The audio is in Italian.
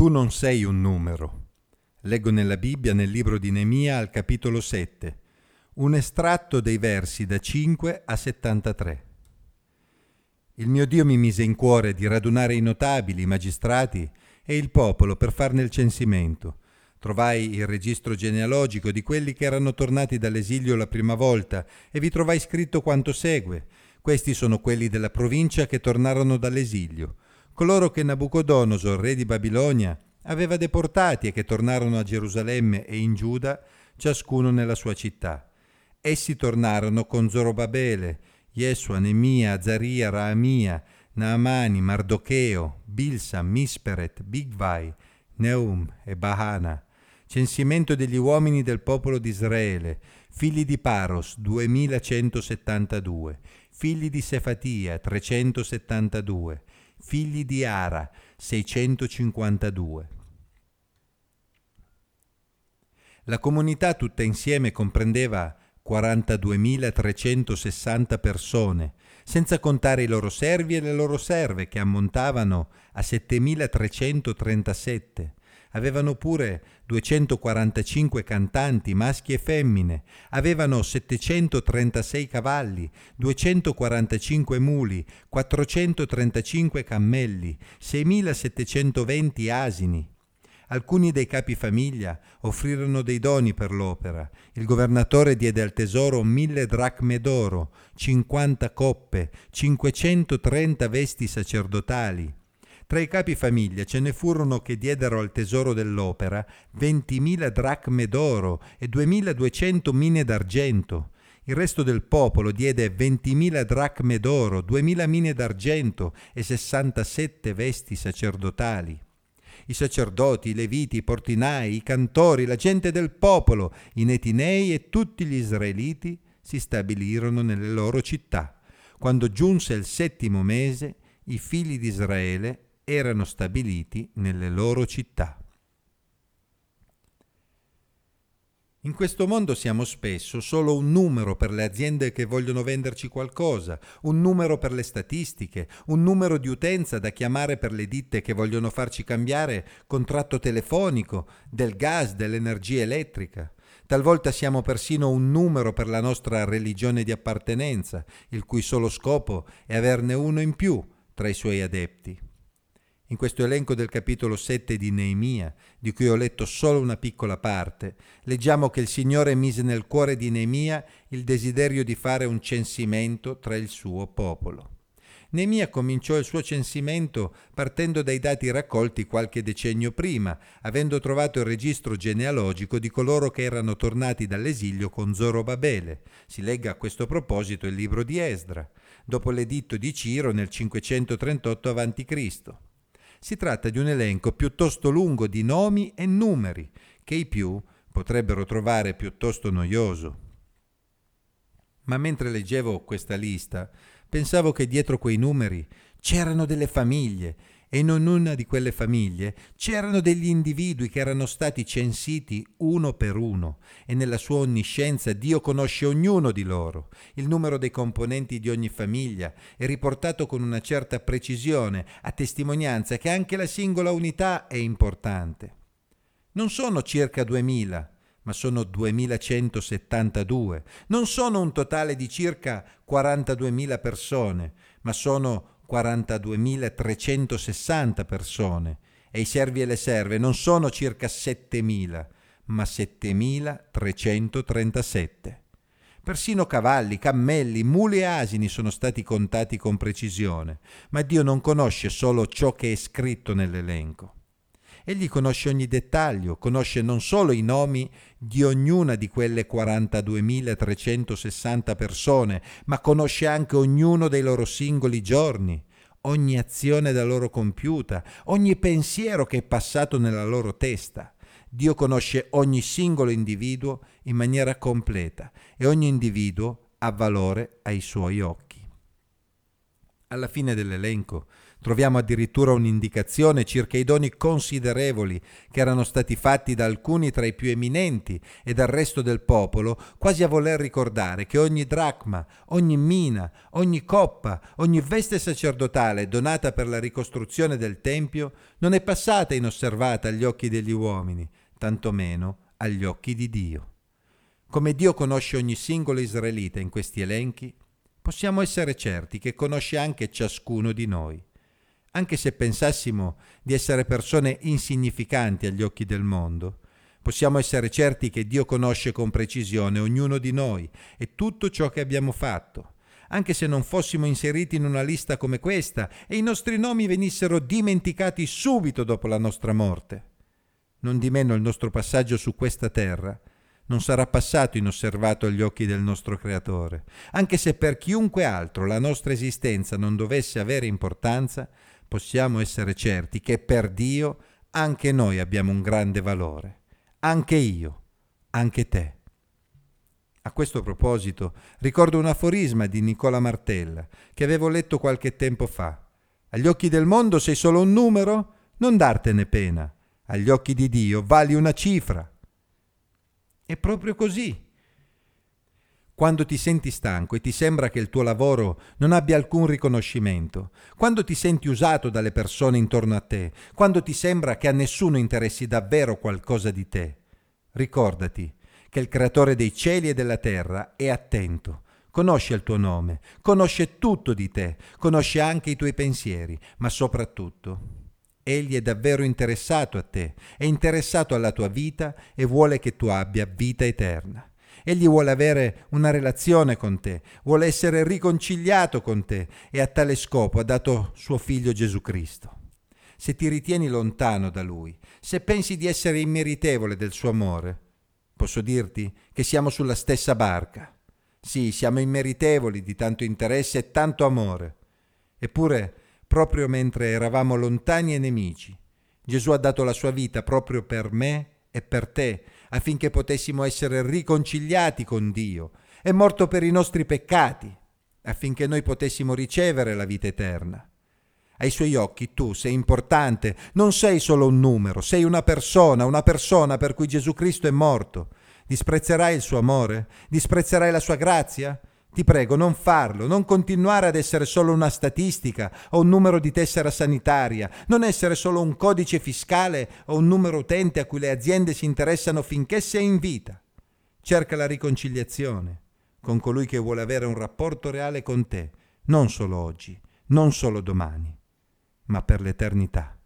Tu non sei un numero. Leggo nella Bibbia, nel libro di Neemia, al capitolo 7, un estratto dei versi da 5 a 73. Il mio Dio mi mise in cuore di radunare i notabili, i magistrati e il popolo per farne il censimento. Trovai il registro genealogico di quelli che erano tornati dall'esilio la prima volta e vi trovai scritto quanto segue. Questi sono quelli della provincia che tornarono dall'esilio, coloro che Nabucodonosor, re di Babilonia, aveva deportati e che tornarono a Gerusalemme e in Giuda, ciascuno nella sua città. Essi tornarono con Zorobabele, Yesua, Nemia, Azaria, Raamia, Naamani, Mardocheo, Bilsam, Misperet, Bigvai, Neum e Bahana. Censimento degli uomini del popolo di Israele, figli di Paros 2172, figli di Sefatia 372, figli di Ara 652. La comunità tutta insieme comprendeva 42.360 persone, senza contare i loro servi e le loro serve, che ammontavano a 7.337. Avevano pure 245 cantanti, maschi e femmine, avevano 736 cavalli, 245 muli, 435 cammelli, 6.720 asini. Alcuni dei capi famiglia offrirono dei doni per l'opera. Il governatore diede al tesoro 1.000 dracme d'oro, 50 coppe, 530 vesti sacerdotali. Tra i capi famiglia ce ne furono che diedero al tesoro dell'opera 20.000 dracme d'oro e 2.200 mine d'argento. Il resto del popolo diede 20.000 dracme d'oro, 2.000 mine d'argento e 67 vesti sacerdotali. I sacerdoti, i leviti, i portinai, i cantori, la gente del popolo, i netinei e tutti gli israeliti si stabilirono nelle loro città. Quando giunse il 7° mese, i figli di Israele erano stabiliti nelle loro città. In questo mondo siamo spesso solo un numero per le aziende che vogliono venderci qualcosa, un numero per le statistiche, un numero di utenza da chiamare per le ditte che vogliono farci cambiare contratto telefonico, del gas, dell'energia elettrica. Talvolta siamo persino un numero per la nostra religione di appartenenza, il cui solo scopo è averne uno in più tra i suoi adepti. In questo elenco del capitolo 7 di Neemia, di cui ho letto solo una piccola parte, leggiamo che il Signore mise nel cuore di Neemia il desiderio di fare un censimento tra il suo popolo. Neemia cominciò il suo censimento partendo dai dati raccolti qualche decennio prima, avendo trovato il registro genealogico di coloro che erano tornati dall'esilio con Zorobabele. Si legga a questo proposito il libro di Esdra, dopo l'editto di Ciro nel 538 a.C. Si tratta di un elenco piuttosto lungo di nomi e numeri, che i più potrebbero trovare piuttosto noioso. Ma mentre leggevo questa lista, pensavo che dietro quei numeri c'erano delle famiglie, e in ognuna di quelle famiglie c'erano degli individui che erano stati censiti uno per uno, e nella sua onniscienza Dio conosce ognuno di loro. Il numero dei componenti di ogni famiglia è riportato con una certa precisione, a testimonianza che anche la singola unità è importante. Non sono circa 2000, ma sono 2172. Non sono un totale di circa 42.000 persone, ma sono 42.360 persone, e i servi e le serve non sono circa 7.000, ma 7.337. Persino cavalli, cammelli, muli e asini sono stati contati con precisione, ma Dio non conosce solo ciò che è scritto nell'elenco. Egli conosce ogni dettaglio, conosce non solo i nomi di ognuna di quelle 42.360 persone, ma conosce anche ognuno dei loro singoli giorni, ogni azione da loro compiuta, ogni pensiero che è passato nella loro testa. Dio conosce ogni singolo individuo in maniera completa e ogni individuo ha valore ai suoi occhi. Alla fine dell'elenco Troviamo addirittura un'indicazione circa i doni considerevoli che erano stati fatti da alcuni tra i più eminenti e dal resto del popolo, quasi a voler ricordare che ogni dracma, ogni mina, ogni coppa, ogni veste sacerdotale donata per la ricostruzione del Tempio non è passata inosservata agli occhi degli uomini, tantomeno agli occhi di Dio. Come Dio conosce ogni singolo israelita in questi elenchi, possiamo essere certi che conosce anche ciascuno di noi. Anche se pensassimo di essere persone insignificanti agli occhi del mondo, possiamo essere certi che Dio conosce con precisione ognuno di noi e tutto ciò che abbiamo fatto. Anche se non fossimo inseriti in una lista come questa e i nostri nomi venissero dimenticati subito dopo la nostra morte. Non di meno il nostro passaggio su questa terra non sarà passato inosservato agli occhi del nostro Creatore, anche se per chiunque altro la nostra esistenza non dovesse avere importanza, possiamo essere certi che per Dio anche noi abbiamo un grande valore. Anche io, anche te. A questo proposito ricordo un aforisma di Nicola Martella che avevo letto qualche tempo fa. Agli occhi del mondo sei solo un numero? Non dartene pena. Agli occhi di Dio vali una cifra. È proprio così. Quando ti senti stanco e ti sembra che il tuo lavoro non abbia alcun riconoscimento, quando ti senti usato dalle persone intorno a te, quando ti sembra che a nessuno interessi davvero qualcosa di te, ricordati che il Creatore dei cieli e della terra è attento, conosce il tuo nome, conosce tutto di te, conosce anche i tuoi pensieri, ma soprattutto Egli è davvero interessato a te, è interessato alla tua vita e vuole che tu abbia vita eterna. Egli vuole avere una relazione con te, vuole essere riconciliato con te e a tale scopo ha dato suo figlio Gesù Cristo. Se ti ritieni lontano da Lui, se pensi di essere immeritevole del suo amore, posso dirti che siamo sulla stessa barca. Sì, siamo immeritevoli di tanto interesse e tanto amore. Eppure, proprio mentre eravamo lontani e nemici, Gesù ha dato la sua vita proprio per me e per te, affinché potessimo essere riconciliati con Dio. È morto per i nostri peccati, affinché noi potessimo ricevere la vita eterna. Ai suoi occhi tu sei importante, non sei solo un numero, sei una persona per cui Gesù Cristo è morto. Disprezzerai il suo amore? Disprezzerai la sua grazia? Ti prego, non farlo, non continuare ad essere solo una statistica o un numero di tessera sanitaria, non essere solo un codice fiscale o un numero utente a cui le aziende si interessano finché sei in vita. Cerca la riconciliazione con colui che vuole avere un rapporto reale con te, non solo oggi, non solo domani, ma per l'eternità.